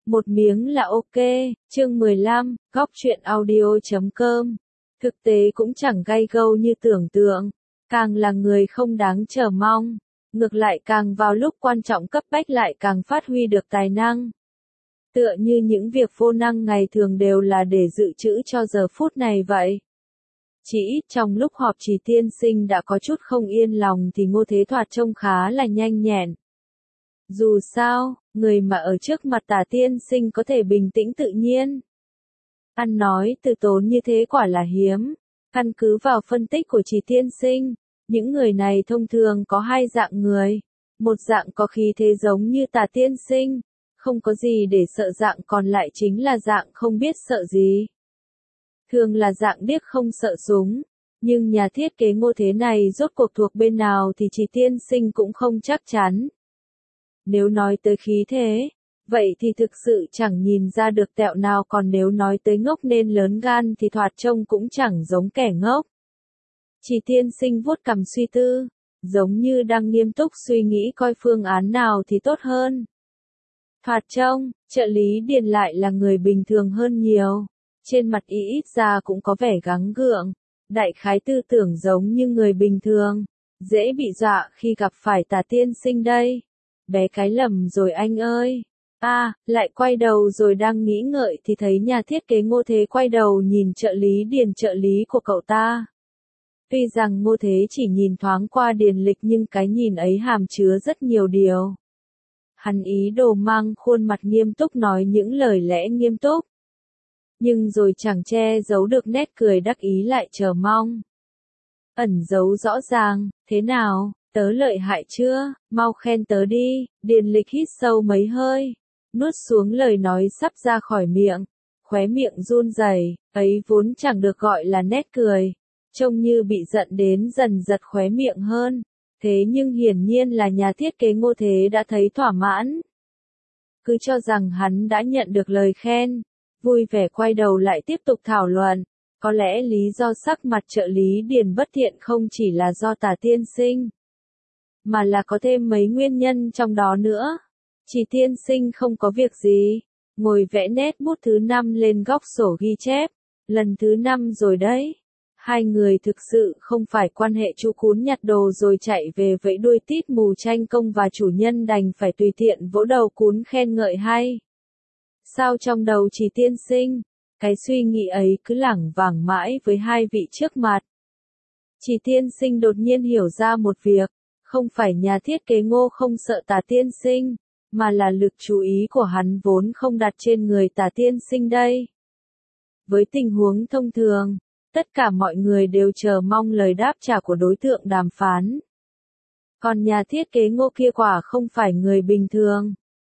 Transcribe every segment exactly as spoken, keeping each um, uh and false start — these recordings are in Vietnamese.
Một miếng là ok, chương mười lăm, góc truyện audio chấm com. Thực tế cũng chẳng gay gâu như tưởng tượng, càng là người không đáng chờ mong, ngược lại càng vào lúc quan trọng cấp bách lại càng phát huy được tài năng. Tựa như những việc vô năng ngày thường đều là để dự trữ cho giờ phút này vậy. Chỉ ít trong lúc họp Trì tiên sinh đã có chút không yên lòng thì Ngô Thế Thoạt trông khá là nhanh nhẹn. Dù sao, người mà ở trước mặt Tả tiên sinh có thể bình tĩnh tự nhiên. Ăn nói từ tốn như thế quả là hiếm. Căn cứ vào phân tích của Trì tiên sinh, những người này thông thường có hai dạng người. Một dạng có khí thế giống như Tả tiên sinh, không có gì để sợ, dạng còn lại chính là dạng không biết sợ gì. Thường là dạng điếc không sợ súng, nhưng nhà thiết kế Ngô Thế này rốt cuộc thuộc bên nào thì Trì tiên sinh cũng không chắc chắn. Nếu nói tới khí thế, vậy thì thực sự chẳng nhìn ra được tẹo nào, còn nếu nói tới ngốc nên lớn gan thì thoạt trông cũng chẳng giống kẻ ngốc. Trì tiên sinh vuốt cằm suy tư, giống như đang nghiêm túc suy nghĩ coi phương án nào thì tốt hơn. Thoạt trông, trợ lý Điền lại là người bình thường hơn nhiều, trên mặt y ít ra cũng có vẻ gắng gượng, đại khái tư tưởng giống như người bình thường, dễ bị dọa khi gặp phải Tả tiên sinh đây. Bé cái lầm rồi anh ơi. A, à, lại quay đầu rồi đang nghĩ ngợi thì thấy nhà thiết kế Ngô Thế quay đầu nhìn trợ lý Điền, trợ lý của cậu ta. Tuy rằng Ngô Thế chỉ nhìn thoáng qua Điền Lịch nhưng cái nhìn ấy hàm chứa rất nhiều điều. Hắn ý đồ mang khuôn mặt nghiêm túc nói những lời lẽ nghiêm túc. Nhưng rồi chẳng che giấu được nét cười đắc ý lại chờ mong. Ẩn giấu rõ ràng, thế nào? Tớ lợi hại chưa, mau khen tớ đi. Điền Lịch hít sâu mấy hơi, nuốt xuống lời nói sắp ra khỏi miệng, khóe miệng run rẩy, ấy vốn chẳng được gọi là nét cười, trông như bị giận đến dần giật khóe miệng hơn, thế nhưng hiển nhiên là nhà thiết kế Ngô Thế đã thấy thỏa mãn. Cứ cho rằng hắn đã nhận được lời khen, vui vẻ quay đầu lại tiếp tục thảo luận, có lẽ lý do sắc mặt trợ lý Điền bất thiện không chỉ là do Tả tiên sinh, mà là có thêm mấy nguyên nhân trong đó nữa. Trì tiên sinh không có việc gì, ngồi vẽ nét bút thứ năm lên góc sổ ghi chép, lần thứ năm rồi đấy. Hai người thực sự không phải quan hệ chu cún nhặt đồ rồi chạy về vẫy đuôi tít mù tranh công và chủ nhân đành phải tùy tiện vỗ đầu cún khen ngợi hay. Sao trong đầu Trì tiên sinh, cái suy nghĩ ấy cứ lảng vảng mãi với hai vị trước mặt. Trì tiên sinh đột nhiên hiểu ra một việc. Không phải nhà thiết kế Ngô không sợ Tả tiên sinh, mà là lực chú ý của hắn vốn không đặt trên người Tả tiên sinh đây. Với tình huống thông thường, tất cả mọi người đều chờ mong lời đáp trả của đối tượng đàm phán. Còn nhà thiết kế Ngô kia quả không phải người bình thường.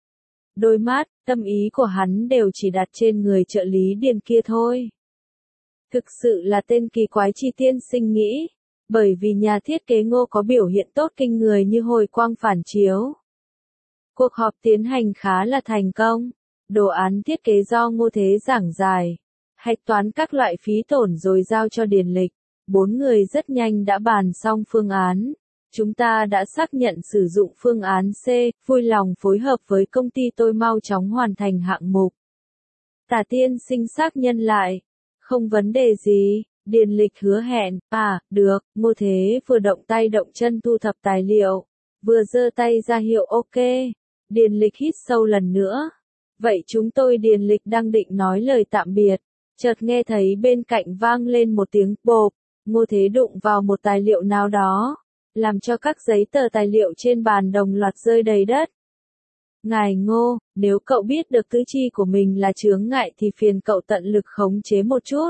Đôi mắt, tâm ý của hắn đều chỉ đặt trên người trợ lý Điền kia thôi. Thực sự là tên kỳ quái, Trì tiên sinh nghĩ. Bởi vì nhà thiết kế Ngô có biểu hiện tốt kinh người như hồi quang phản chiếu. Cuộc họp tiến hành khá là thành công. Đồ án thiết kế do Ngô Thế giảng giải, hạch toán các loại phí tổn rồi giao cho Điền Lịch. Bốn người rất nhanh đã bàn xong phương án. Chúng ta đã xác nhận sử dụng phương án C, vui lòng phối hợp với công ty tôi mau chóng hoàn thành hạng mục. Tả tiên sinh xác nhận lại. Không vấn đề gì. Điền Lịch hứa hẹn, à, được. Ngô Thế vừa động tay động chân thu thập tài liệu, vừa giơ tay ra hiệu ok. Điền Lịch hít sâu lần nữa. Vậy chúng tôi Điền Lịch đang định nói lời tạm biệt, chợt nghe thấy bên cạnh vang lên một tiếng bộp. Ngô Thế đụng vào một tài liệu nào đó, làm cho các giấy tờ tài liệu trên bàn đồng loạt rơi đầy đất. Ngài Ngô, nếu cậu biết được tứ chi của mình là chướng ngại thì phiền cậu tận lực khống chế một chút.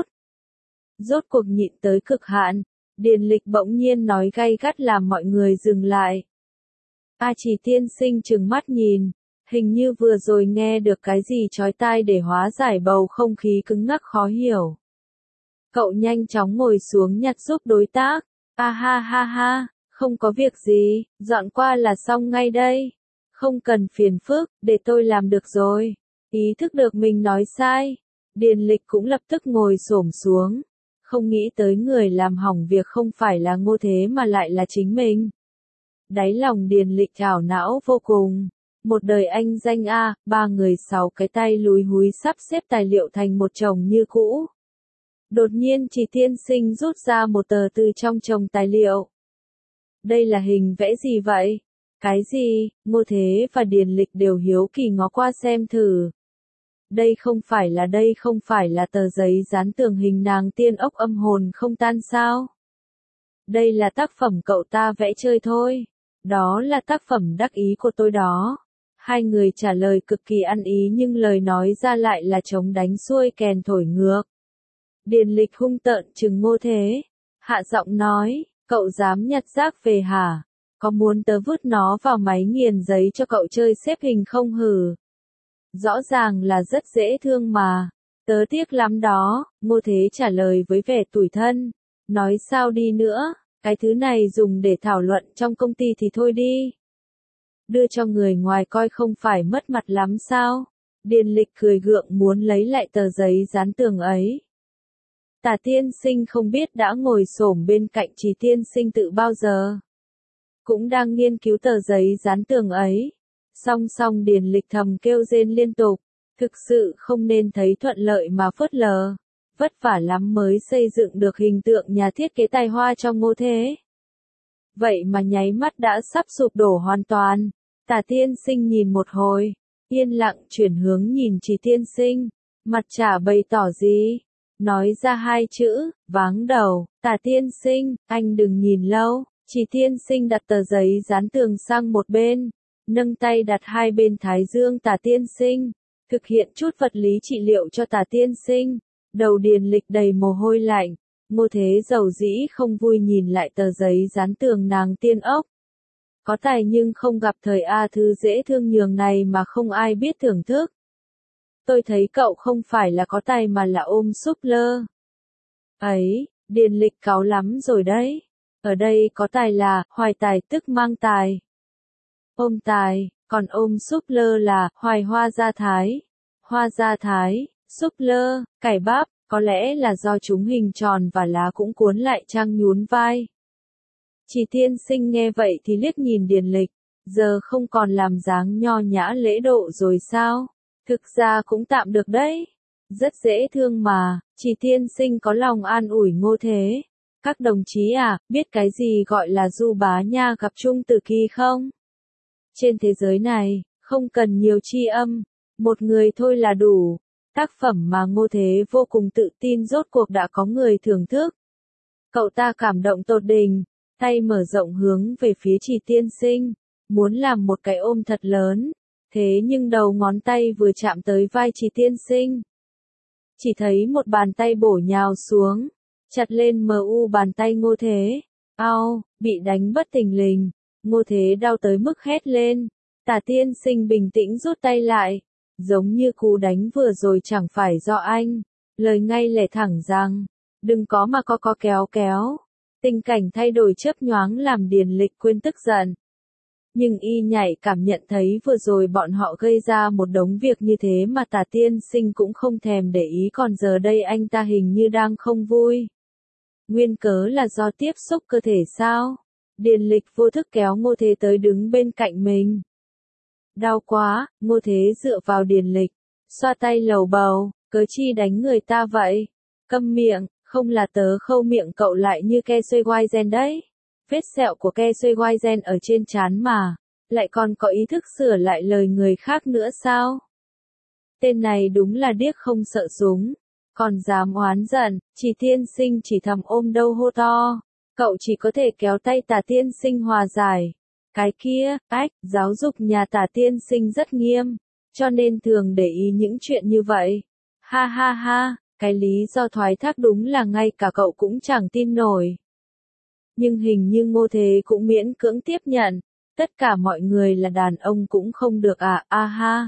Rốt cuộc nhịn tới cực hạn, Điền Lịch bỗng nhiên nói gay gắt làm mọi người dừng lại. A Trì tiên sinh trừng mắt nhìn, hình như vừa rồi nghe được cái gì chói tai để hóa giải bầu không khí cứng ngắc khó hiểu. Cậu nhanh chóng ngồi xuống nhặt giúp đối tác. A ha ha ha, không có việc gì, dọn qua là xong ngay đây. Không cần phiền phức, để tôi làm được rồi. Ý thức được mình nói sai, Điền Lịch cũng lập tức ngồi xổm xuống. Không nghĩ tới người làm hỏng việc không phải là Ngô Thế mà lại là chính mình. Đáy lòng Điền Lịch ảo não vô cùng, Một đời anh danh a, ba người sáu cái tay lúi húi sắp xếp tài liệu thành một chồng như cũ. Đột nhiên Trì Tiên Sinh rút ra một tờ từ trong chồng tài liệu. Đây là hình vẽ gì vậy? Cái gì? Ngô Thế và Điền Lịch đều hiếu kỳ ngó qua xem thử. Đây không phải là đây không phải là tờ giấy dán tường hình nàng tiên ốc âm hồn không tan sao? Đây là tác phẩm cậu ta vẽ chơi thôi. Đó là tác phẩm đắc ý của tôi đó. Hai người trả lời cực kỳ ăn ý nhưng lời nói ra lại là trống đánh xuôi kèn thổi ngược. Điền Lịch hung tợn trừng Ngô Thế. Hạ giọng nói, cậu dám nhặt rác về hả? Có muốn tớ vứt nó vào máy nghiền giấy cho cậu chơi xếp hình không hử? Rõ ràng là rất dễ thương mà. Tớ tiếc lắm đó, Ngô Thế trả lời với vẻ tủi thân. Nói sao đi nữa, cái thứ này dùng để thảo luận trong công ty thì thôi đi. Đưa cho người ngoài coi không phải mất mặt lắm sao? Điền Lịch cười gượng muốn lấy lại tờ giấy dán tường ấy. Tả Tiên Sinh không biết đã ngồi xổm bên cạnh Trì Tiên Sinh tự bao giờ. Cũng đang nghiên cứu tờ giấy dán tường ấy. Song song Điền Lịch thầm kêu rên liên tục. Thực sự không nên thấy thuận lợi mà phớt lờ. Vất vả lắm mới xây dựng được hình tượng nhà thiết kế tài hoa cho Ngô Thế. Vậy mà nháy mắt đã sắp sụp đổ hoàn toàn. Tả Tiên Sinh nhìn một hồi. Yên lặng chuyển hướng nhìn Trì Tiên Sinh. Mặt chả bày tỏ gì. Nói ra hai chữ, váng đầu. Tả Tiên Sinh, anh đừng nhìn lâu. Trì Tiên Sinh đặt tờ giấy dán tường sang một bên. Nâng tay đặt hai bên thái dương Tả Tiên Sinh. Thực hiện chút vật lý trị liệu cho Tả Tiên Sinh. Đầu Điền Lịch đầy mồ hôi lạnh. Ngô Thế dầu dĩ không vui nhìn lại tờ giấy dán tường nàng tiên ốc. Có tài nhưng không gặp thời A Thư dễ thương nhường này mà không ai biết thưởng thức. Tôi thấy cậu không phải là có tài mà là ôm súp lơ. Ấy, Điền Lịch cáu lắm rồi đấy. Ở đây có tài là, hoài tài tức mang tài. Ôm tài, còn ôm súp lơ là, hoài hoa gia thái. Hoa gia thái, súp lơ, cải bắp, có lẽ là do chúng hình tròn và lá cũng cuốn lại trang nhún vai. Trì Tiên Sinh nghe vậy thì liếc nhìn Điền Lịch, giờ không còn làm dáng nho nhã lễ độ rồi sao? Thực ra cũng tạm được đấy. Rất dễ thương mà, Trì Tiên Sinh có lòng an ủi Ngô Thế. Các đồng chí à, biết cái gì gọi là du bá nha gặp chung từ kỳ không? Trên thế giới này, không cần nhiều tri âm, một người thôi là đủ. Tác phẩm mà Ngô Thế vô cùng tự tin rốt cuộc đã có người thưởng thức. Cậu ta cảm động tột đỉnh, tay mở rộng hướng về phía Trì Tiên Sinh, muốn làm một cái ôm thật lớn. Thế nhưng đầu ngón tay vừa chạm tới vai Trì Tiên Sinh. Chỉ thấy một bàn tay bổ nhào xuống, chặt lên mờ u bàn tay Ngô Thế. Ao, bị đánh bất thình lình, Ngô Thế đau tới mức hét lên. Tả Tiên Sinh bình tĩnh rút tay lại, giống như cú đánh vừa rồi chẳng phải do anh. Lời ngay lẻ thẳng rằng, đừng có mà có có kéo kéo. Tình cảnh thay đổi chớp nhoáng làm Điền Lịch quên tức giận. Nhưng y nhảy cảm nhận thấy vừa rồi bọn họ gây ra một đống việc như thế mà Tả Tiên Sinh cũng không thèm để ý, còn giờ đây anh ta hình như đang không vui. Nguyên cớ là do tiếp xúc cơ thể sao? Điền Lịch vô thức kéo Ngô Thế tới đứng bên cạnh mình. Đau quá, Ngô Thế dựa vào Điền Lịch, xoa tay lầu bầu, cớ chi đánh người ta vậy? Câm miệng, không là tớ khâu miệng cậu lại như ke xuê goai gen đấy. Vết sẹo của ke xuê goai gen ở trên trán mà, lại còn có ý thức sửa lại lời người khác nữa sao? Tên này đúng là điếc không sợ súng, còn dám oán giận. Trì Tiên Sinh chỉ thầm ôm đâu hô to, cậu chỉ có thể kéo tay Tả Tiên Sinh hòa giải. Cái kia, ách, giáo dục nhà Tả Tiên Sinh rất nghiêm, cho nên thường để ý những chuyện như vậy. Ha ha ha, cái lý do thoái thác đúng là ngay cả cậu cũng chẳng tin nổi. Nhưng hình như Ngô Thế cũng miễn cưỡng tiếp nhận, tất cả mọi người là đàn ông cũng không được à, a ha.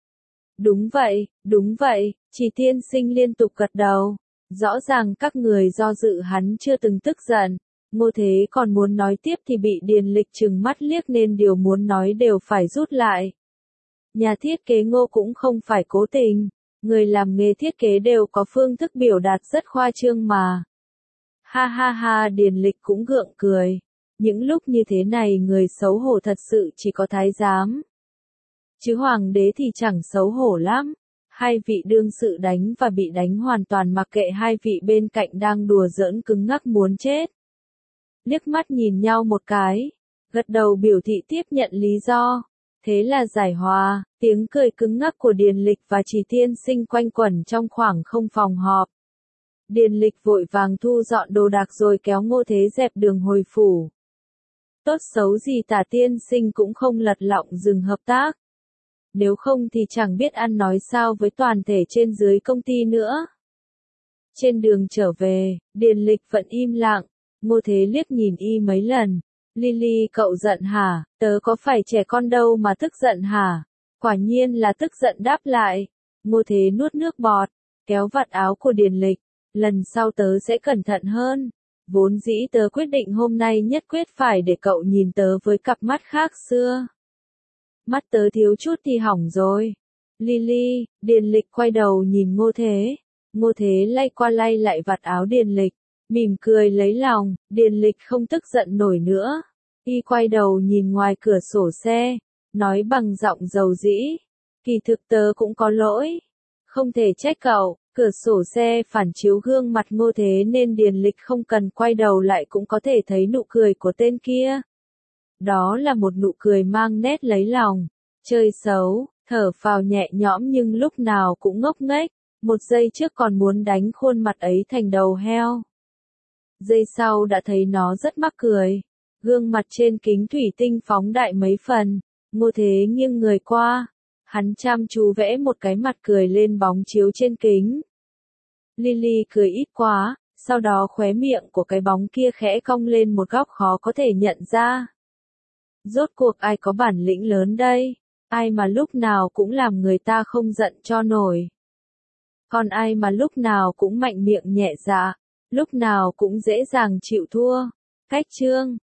Đúng vậy, đúng vậy, Trì Tiên Sinh liên tục gật đầu. Rõ ràng các người do dự hắn chưa từng tức giận. Ngô Thế còn muốn nói tiếp thì bị Điền Lịch trừng mắt liếc nên điều muốn nói đều phải rút lại. Nhà thiết kế Ngô cũng không phải cố tình. Người làm nghề thiết kế đều có phương thức biểu đạt rất khoa trương mà. Ha ha ha, Điền Lịch cũng gượng cười. Những lúc như thế này người xấu hổ thật sự chỉ có thái giám. Chứ hoàng đế thì chẳng xấu hổ lắm. Hai vị đương sự đánh và bị đánh hoàn toàn mặc kệ hai vị bên cạnh đang đùa giỡn cứng ngắc muốn chết. Liếc mắt nhìn nhau một cái, gật đầu biểu thị tiếp nhận lý do. Thế là giải hòa, tiếng cười cứng ngắc của Điền Lịch và Trì Tiên Sinh quanh quẩn trong khoảng không phòng họp. Điền Lịch vội vàng thu dọn đồ đạc rồi kéo Ngô Thế dẹp đường hồi phủ. Tốt xấu gì Tả Tiên Sinh cũng không lật lọng dừng hợp tác. Nếu không thì chẳng biết ăn nói sao với toàn thể trên dưới công ty nữa. Trên đường trở về, Điền Lịch vẫn im lặng, Ngô Thế liếc nhìn y mấy lần. Lily cậu giận hả, tớ có phải trẻ con đâu mà tức giận hả? Quả nhiên là tức giận đáp lại. Ngô Thế nuốt nước bọt, kéo vạt áo của Điền Lịch. Lần sau tớ sẽ cẩn thận hơn. Vốn dĩ tớ quyết định hôm nay nhất quyết phải để cậu nhìn tớ với cặp mắt khác xưa. Mắt tớ thiếu chút thì hỏng rồi. Lily, Điền Lịch quay đầu nhìn Ngô Thế. Ngô Thế lay qua lay lại vạt áo Điền Lịch, mỉm cười lấy lòng, Điền Lịch không tức giận nổi nữa. Y quay đầu nhìn ngoài cửa sổ xe, nói bằng giọng dầu dĩ, kỳ thực tớ cũng có lỗi. Không thể trách cậu, cửa sổ xe phản chiếu gương mặt Ngô Thế nên Điền Lịch không cần quay đầu lại cũng có thể thấy nụ cười của tên kia. Đó là một nụ cười mang nét lấy lòng, chơi xấu, thở phào nhẹ nhõm nhưng lúc nào cũng ngốc nghếch, một giây trước còn muốn đánh khuôn mặt ấy thành đầu heo. Giây sau đã thấy nó rất mắc cười, gương mặt trên kính thủy tinh phóng đại mấy phần, Ngô Thế nghiêng người qua, hắn chăm chú vẽ một cái mặt cười lên bóng chiếu trên kính. Lily cười ít quá, sau đó khóe miệng của cái bóng kia khẽ cong lên một góc khó có thể nhận ra. Rốt cuộc ai có bản lĩnh lớn đây? Ai mà lúc nào cũng làm người ta không giận cho nổi? Còn ai mà lúc nào cũng mạnh miệng nhẹ dạ, lúc nào cũng dễ dàng chịu thua? Cách chương